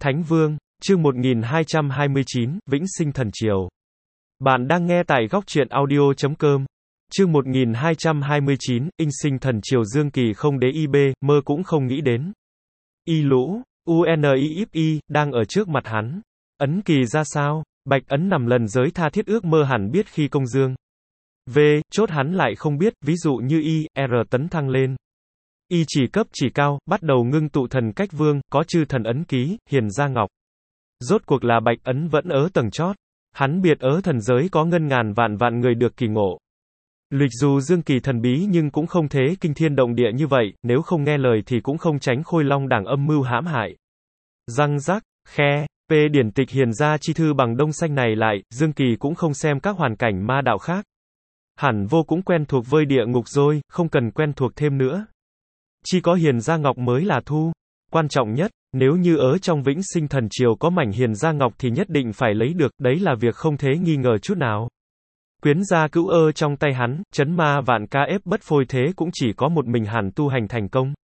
Thánh Vương, chương 1229, Vĩnh Sinh Thần Triều. Bạn đang nghe tại góc truyện audio.com. Chương 1229, Inh Sinh Thần Triều. Dương Kỳ không đế IB, mơ cũng không nghĩ đến. Y Lũ, UNIFI, đang ở trước mặt hắn. Ấn Kỳ ra sao? Bạch Ấn nằm lần giới tha thiết ước mơ hẳn biết khi công dương. V, chốt hắn lại không biết, ví dụ như Y, R tấn thăng lên. Y chỉ cấp chỉ cao, bắt đầu ngưng tụ thần cách vương, có chư thần ấn ký, hiền gia ngọc. Rốt cuộc là Bạch Ấn vẫn ở tầng chót. Hắn biệt ở thần giới có ngân ngàn vạn người được kỳ ngộ. Lịch dù Dương Kỳ thần bí nhưng cũng không thế kinh thiên động địa như vậy, nếu không nghe lời thì cũng không tránh Khôi Long đảng âm mưu hãm hại. Răng rắc, khe, điển tịch hiền gia chi thư bằng đông xanh này lại, Dương Kỳ cũng không xem các hoàn cảnh ma đạo khác. Hẳn vô cũng quen thuộc với địa ngục rồi, không cần quen thuộc thêm nữa. Chỉ có hiền gia ngọc mới là thu. Quan trọng nhất, nếu như ở trong Vĩnh Sinh Thần Triều có mảnh hiền gia ngọc thì nhất định phải lấy được, đấy là việc không thể nghi ngờ chút nào. Quyến gia cữu ơ trong tay hắn, chấn ma vạn ca ép bất phôi thế cũng chỉ có một mình hẳn tu hành thành công.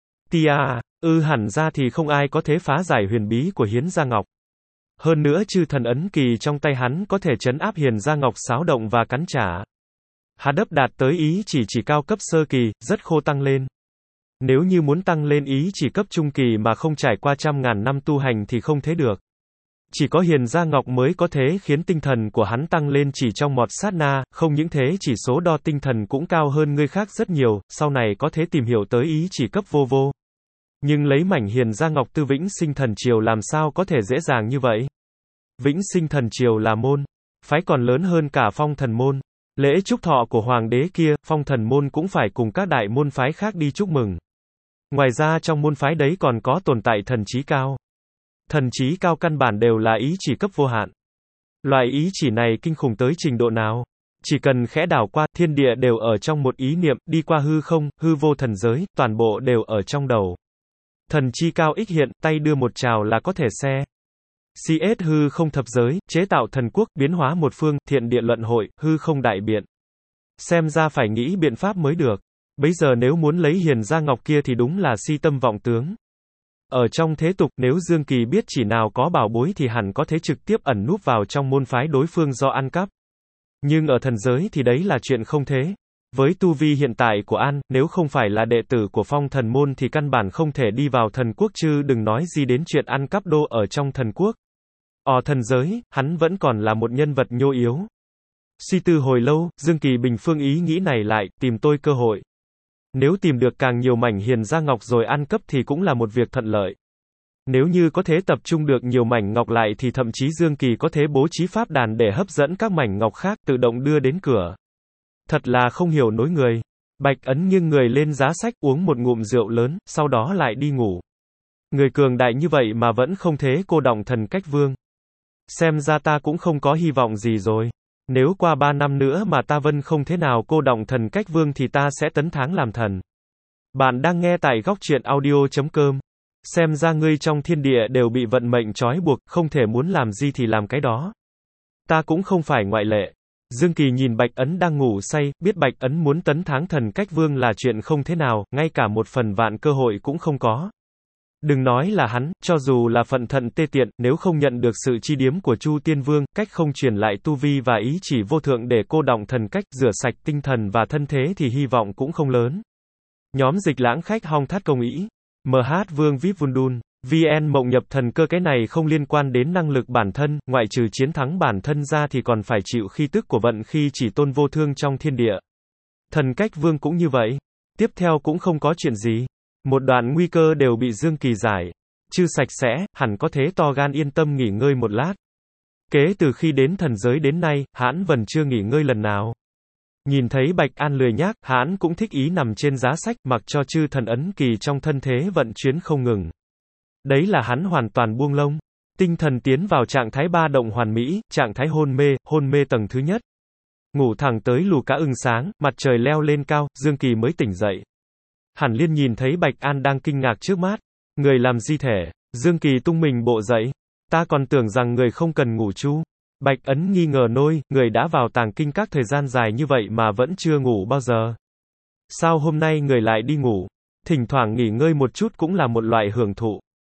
Hẳn ra thì không ai có thể phá giải huyền bí của hiến gia ngọc. Hơn nữa chư thần ấn kỳ trong tay hắn có thể trấn áp hiền gia ngọc xáo động và cắn trả. Hắn đấp đạt tới ý chỉ cao cấp sơ kỳ, rất khô tăng lên. Nếu như muốn tăng lên ý chỉ cấp trung kỳ mà không trải qua trăm ngàn năm tu hành thì không thế được. Chỉ có hiền gia ngọc mới có thể khiến tinh thần của hắn tăng lên chỉ trong một sát na, không những thế chỉ số đo tinh thần cũng cao hơn người khác rất nhiều, sau này có thể tìm hiểu tới ý chỉ cấp vô. Nhưng lấy mảnh hiền gia ngọc từ Vĩnh Sinh Thần Triều làm sao có thể dễ dàng như vậy? Vĩnh Sinh Thần Triều là môn phái còn lớn hơn cả Phong Thần môn. Lễ chúc thọ của hoàng đế kia, Phong Thần môn cũng phải cùng các đại môn phái khác đi chúc mừng. Ngoài ra trong môn phái đấy còn có tồn tại thần trí cao. Thần trí cao căn bản đều là ý chỉ cấp vô hạn. Loại ý chỉ này kinh khủng tới trình độ nào? Chỉ cần khẽ đảo qua, thiên địa đều ở trong một ý niệm, đi qua hư không, hư vô thần giới, toàn bộ đều ở trong đầu. Thần chi cao ích hiện, tay đưa một trào là có thể xe. CS hư không thập giới, chế tạo thần quốc, biến hóa một phương, thiện địa luận hội, hư không đại biện. Xem ra phải nghĩ biện pháp mới được. Bây giờ nếu muốn lấy hiền gia ngọc kia thì đúng là si tâm vọng tướng. Ở trong thế tục, nếu Dương Kỳ biết chỉ nào có bảo bối thì hẳn có thể trực tiếp ẩn núp vào trong môn phái đối phương do ăn cắp. Nhưng ở thần giới thì đấy là chuyện không thế. Với tu vi hiện tại của An, nếu không phải là đệ tử của Phong Thần môn thì căn bản không thể đi vào thần quốc chứ đừng nói gì đến chuyện ăn cắp đô ở trong thần quốc. Ở thần giới, hắn vẫn còn là một nhân vật nhô yếu. Suy tư hồi lâu, Dương Kỳ bình phương ý nghĩ này lại, tìm tôi cơ hội. Nếu tìm được càng nhiều mảnh hiền gia ngọc rồi ăn cắp thì cũng là một việc thuận lợi. Nếu như có thể tập trung được nhiều mảnh ngọc lại thì thậm chí Dương Kỳ có thể bố trí pháp đàn để hấp dẫn các mảnh ngọc khác tự động đưa đến cửa. Thật là không hiểu nổi người. Bạch Ấn nghiêng người lên giá sách uống một ngụm rượu lớn, sau đó lại đi ngủ. Người cường đại như vậy mà vẫn không thế cô đọng thần cách vương. Xem ra ta cũng không có hy vọng gì rồi. Nếu qua 3 năm nữa mà ta vẫn không thế nào cô đọng thần cách vương thì ta sẽ tấn thắng làm thần. Bạn đang nghe tại góc truyện audio.com. Xem ra ngươi trong thiên địa đều bị vận mệnh trói buộc, không thể muốn làm gì thì làm cái đó. Ta cũng không phải ngoại lệ. Dương Kỳ nhìn Bạch Ấn đang ngủ say, biết Bạch Ấn muốn tấn thắng thần cách vương là chuyện không thế nào, ngay cả một phần vạn cơ hội cũng không có. Đừng nói là hắn, cho dù là phận thận tê tiện, nếu không nhận được sự chi điếm của Chu Tiên Vương, cách không truyền lại tu vi và ý chỉ vô thượng để cô đọng thần cách, rửa sạch tinh thần và thân thế thì hy vọng cũng không lớn. Nhóm Dịch Lãng khách Hong Thát Công Ý, MH Vương Vip Vundun, VN Mộng Nhập Thần Cơ. Cái này không liên quan đến năng lực bản thân, ngoại trừ chiến thắng bản thân ra thì còn phải chịu khí tức của vận khi chỉ tôn vô thương trong thiên địa. Thần cách vương cũng như vậy. Tiếp theo cũng không có chuyện gì. Một đoạn nguy cơ đều bị Dương Kỳ giải. Chư sạch sẽ, hẳn có thế to gan yên tâm nghỉ ngơi một lát. Kế từ khi đến thần giới đến nay, hãn vẫn chưa nghỉ ngơi lần nào. Nhìn thấy Bạch An lười nhác, hãn cũng thích ý nằm trên giá sách, mặc cho chư thần ấn kỳ trong thân thế vận chuyển không ngừng. Đấy là hắn hoàn toàn buông lông. Tinh thần tiến vào trạng thái ba động hoàn mỹ, trạng thái hôn mê tầng thứ nhất. Ngủ thẳng tới lù cá ưng sáng, mặt trời leo lên cao, Dương Kỳ mới tỉnh dậy. Hẳn Liên nhìn thấy Bạch An đang kinh ngạc trước mắt. Người làm gì thể? Dương Kỳ tung mình bộ dậy. Ta còn tưởng rằng người không cần ngủ chu. Bạch Ấn nghi ngờ nôi, người đã vào tàng kinh các thời gian dài như vậy mà vẫn chưa ngủ bao giờ. Sao hôm nay người lại đi ngủ? Thỉnh thoảng nghỉ ngơi một chút cũng là một loại hưởng thụ.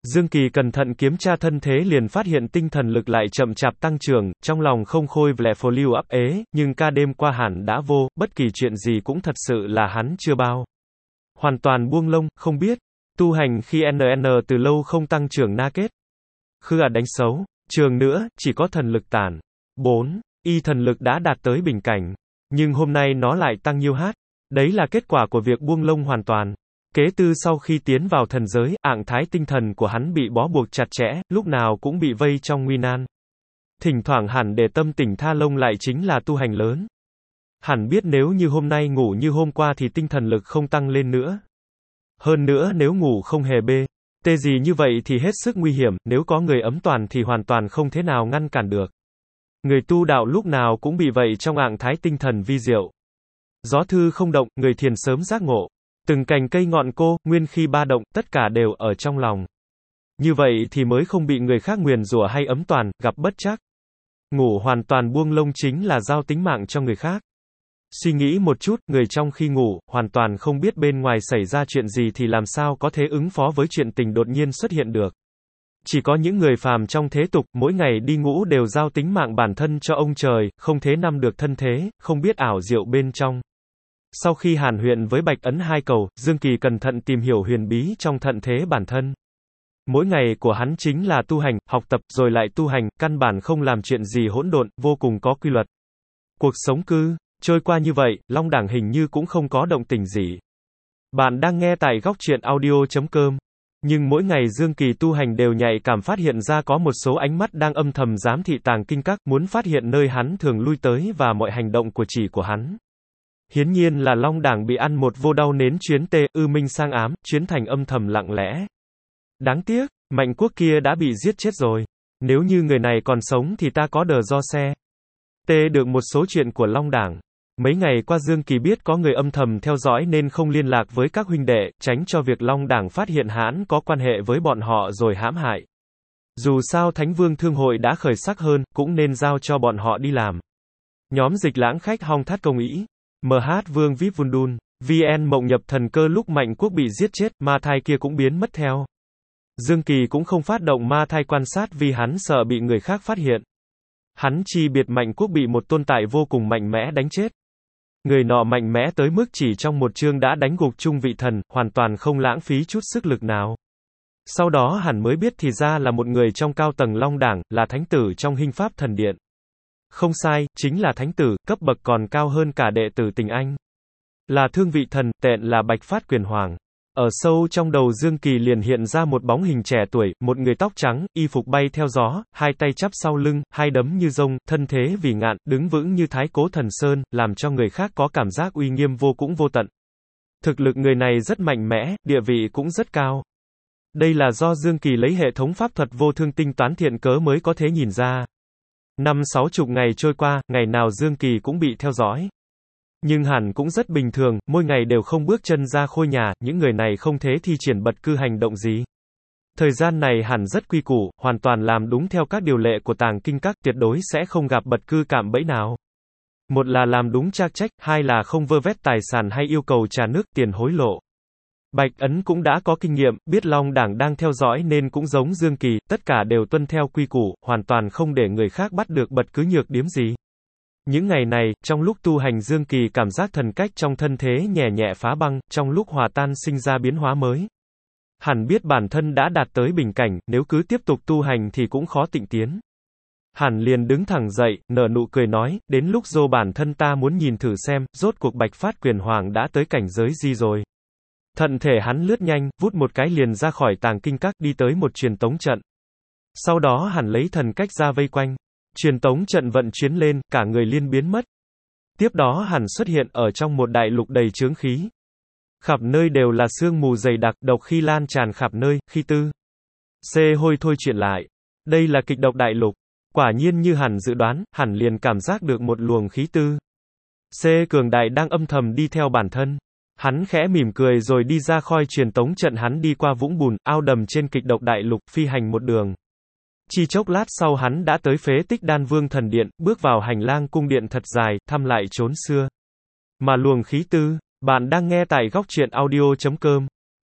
Dương Kỳ cẩn thận kiểm tra thân thế liền phát hiện tinh thần lực lại chậm chạp tăng trưởng, trong lòng không khôi vlẹ phồ lưu ấp ế, nhưng ca đêm qua hẳn đã vô, bất kỳ chuyện gì cũng thật sự là hắn chưa bao. Hoàn toàn buông lông, không biết. Tu hành khi NN từ lâu không tăng trưởng na kết. Khư đánh xấu, trường nữa, chỉ có thần lực tản. 4. Y thần lực đã đạt tới bình cảnh. Nhưng hôm nay nó lại tăng nhiêu hát. Đấy là kết quả của việc buông lông hoàn toàn. Kế tư sau khi tiến vào thần giới, ạng thái tinh thần của hắn bị bó buộc chặt chẽ, lúc nào cũng bị vây trong nguy nan. Thỉnh thoảng hẳn để tâm tỉnh tha lông lại chính là tu hành lớn. Hẳn biết nếu như hôm nay ngủ như hôm qua thì tinh thần lực không tăng lên nữa. Hơn nữa nếu ngủ không hề tê gì như vậy thì hết sức nguy hiểm, nếu có người ấm toàn thì hoàn toàn không thế nào ngăn cản được. Người tu đạo lúc nào cũng bị vậy trong ạng thái tinh thần vi diệu. Gió thư không động, người thiền sớm giác ngộ. Từng cành cây ngọn cô, nguyên khi ba động, tất cả đều ở trong lòng. Như vậy thì mới không bị người khác nguyền rủa hay ấm toàn, gặp bất trắc. Ngủ hoàn toàn buông lông chính là giao tính mạng cho người khác. Suy nghĩ một chút, người trong khi ngủ, hoàn toàn không biết bên ngoài xảy ra chuyện gì thì làm sao có thể ứng phó với chuyện tình đột nhiên xuất hiện được. Chỉ có những người phàm trong thế tục, mỗi ngày đi ngủ đều giao tính mạng bản thân cho ông trời, không thế nắm được thân thế, không biết ảo diệu bên trong. Sau khi hàn huyên với Bạch Ấn hai cầu, Dương Kỳ cẩn thận tìm hiểu huyền bí trong thận thế bản thân. Mỗi ngày của hắn chính là tu hành, học tập, rồi lại tu hành, căn bản không làm chuyện gì hỗn độn, vô cùng có quy luật. Cuộc sống cứ trôi qua như vậy, Long Đẳng hình như cũng không có động tĩnh gì. Bạn đang nghe tại góc truyện audio.com. Nhưng mỗi ngày Dương Kỳ tu hành đều nhạy cảm phát hiện ra có một số ánh mắt đang âm thầm giám thị tàng kinh các, muốn phát hiện nơi hắn thường lui tới và mọi hành động của chỉ của hắn. Hiển nhiên là Long Đẳng bị ăn một vô đau nến chuyến minh sang ám, chuyến thành âm thầm lặng lẽ. Đáng tiếc, Mạnh Quốc kia đã bị giết chết rồi. Nếu như người này còn sống thì ta có đờ do xe. Được một số chuyện của Long Đẳng. Mấy ngày qua Dương Kỳ biết có người âm thầm theo dõi nên không liên lạc với các huynh đệ, tránh cho việc Long Đẳng phát hiện hắn có quan hệ với bọn họ rồi hãm hại. Dù sao Thánh Vương Thương Hội đã khởi sắc hơn, cũng nên giao cho bọn họ đi làm. Nhóm Dịch Lãng khách Hong Thát Công Ý, MH Vương Vip Vundun, VN Mộng Nhập Thần Cơ lúc Mạnh Quốc bị giết chết, ma thai kia cũng biến mất theo. Dương Kỳ cũng không phát động ma thai quan sát vì hắn sợ bị người khác phát hiện. Hắn chi biệt Mạnh Quốc bị một tồn tại vô cùng mạnh mẽ đánh chết. Người nọ mạnh mẽ tới mức chỉ trong một chương đã đánh gục trung vị thần, hoàn toàn không lãng phí chút sức lực nào. Sau đó hẳn mới biết thì ra là một người trong cao tầng Long Đẳng, là thánh tử trong Hinh Pháp Thần Điện. Không sai, chính là thánh tử, cấp bậc còn cao hơn cả đệ tử Tình Anh. Là thương vị thần, tện là Bạch Phát Quyền Hoàng. Ở sâu trong đầu Dương Kỳ liền hiện ra một bóng hình trẻ tuổi, một người tóc trắng, y phục bay theo gió, hai tay chắp sau lưng, hai đấm như rông, thân thế vì ngạn, đứng vững như Thái Cố Thần Sơn, làm cho người khác có cảm giác uy nghiêm vô cũng vô tận. Thực lực người này rất mạnh mẽ, địa vị cũng rất cao. Đây là do Dương Kỳ lấy hệ thống pháp thuật vô thương tinh toán thiện cớ mới có thể nhìn ra. 50-60 ngày trôi qua, ngày nào Dương Kỳ cũng bị theo dõi. Nhưng hẳn cũng rất bình thường, mỗi ngày đều không bước chân ra khôi nhà, những người này không thế thi triển bật cư hành động gì. Thời gian này hẳn rất quy củ, hoàn toàn làm đúng theo các điều lệ của tàng kinh các, tuyệt đối sẽ không gặp bật cư cạm bẫy nào. Một là làm đúng trác trách, hai là không vơ vét tài sản hay yêu cầu trả nước tiền hối lộ. Bạch Ấn cũng đã có kinh nghiệm, biết Long Đẳng đang theo dõi nên cũng giống Dương Kỳ, tất cả đều tuân theo quy củ, hoàn toàn không để người khác bắt được bất cứ nhược điểm gì. Những ngày này, trong lúc tu hành Dương Kỳ cảm giác thần cách trong thân thế nhẹ nhẹ phá băng, trong lúc hòa tan sinh ra biến hóa mới. Hẳn biết bản thân đã đạt tới bình cảnh, nếu cứ tiếp tục tu hành thì cũng khó tịnh tiến. Hẳn liền đứng thẳng dậy, nở nụ cười nói, đến lúc dô bản thân ta muốn nhìn thử xem, rốt cuộc Bạch Phát Quyền Hoàng đã tới cảnh giới gì rồi. Thận thể hắn lướt nhanh, vút một cái liền ra khỏi tàng kinh các, đi tới một truyền tống trận. Sau đó hẳn lấy thần cách ra vây quanh. Truyền tống trận vận chuyến lên, cả người liên biến mất. Tiếp đó hẳn xuất hiện ở trong một đại lục đầy chướng khí. Khắp nơi đều là sương mù dày đặc, độc khi lan tràn khắp nơi, khi tư. Hôi thôi chuyện lại. Đây là kịch độc đại lục. Quả nhiên như hẳn dự đoán, hẳn liền cảm giác được một luồng khí tư. Cường đại đang âm thầm đi theo bản thân. Hắn khẽ mỉm cười rồi đi ra khỏi truyền tống trận, hắn đi qua vũng bùn, ao đầm trên kịch độc đại lục, phi hành một đường. Chỉ chốc lát sau hắn đã tới phế tích Đan Vương Thần Điện, bước vào hành lang cung điện thật dài, thăm lại chốn xưa. Mà luồng khí tư, bạn đang nghe tại góc truyện audio.com.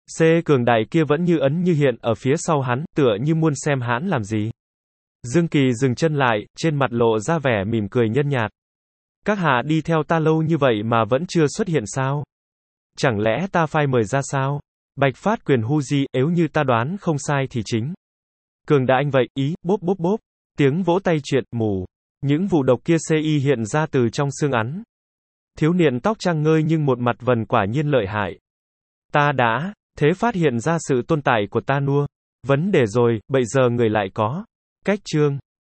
C. Cường đại kia vẫn như ấn như hiện ở phía sau hắn, tựa như muốn xem hắn làm gì. Dương Kỳ dừng chân lại, trên mặt lộ ra vẻ mỉm cười nhợt nhạt. Các hạ đi theo ta lâu như vậy mà vẫn chưa xuất hiện sao? Chẳng lẽ ta phai mời ra sao? Bạch Phát Quyền hu di, nếu như ta đoán không sai thì chính. Cường đại anh vậy, ý, bốp bốp bốp. Tiếng vỗ tay chuyện, mù. Những vụ độc kia CI hiện ra từ trong xương ắn. Thiếu niên tóc trắng ngơi nhưng một mặt vần quả nhiên lợi hại. Ta đã, thế phát hiện ra sự tồn tại của ta nua. Vấn đề rồi, bây giờ người lại có. Cách chương.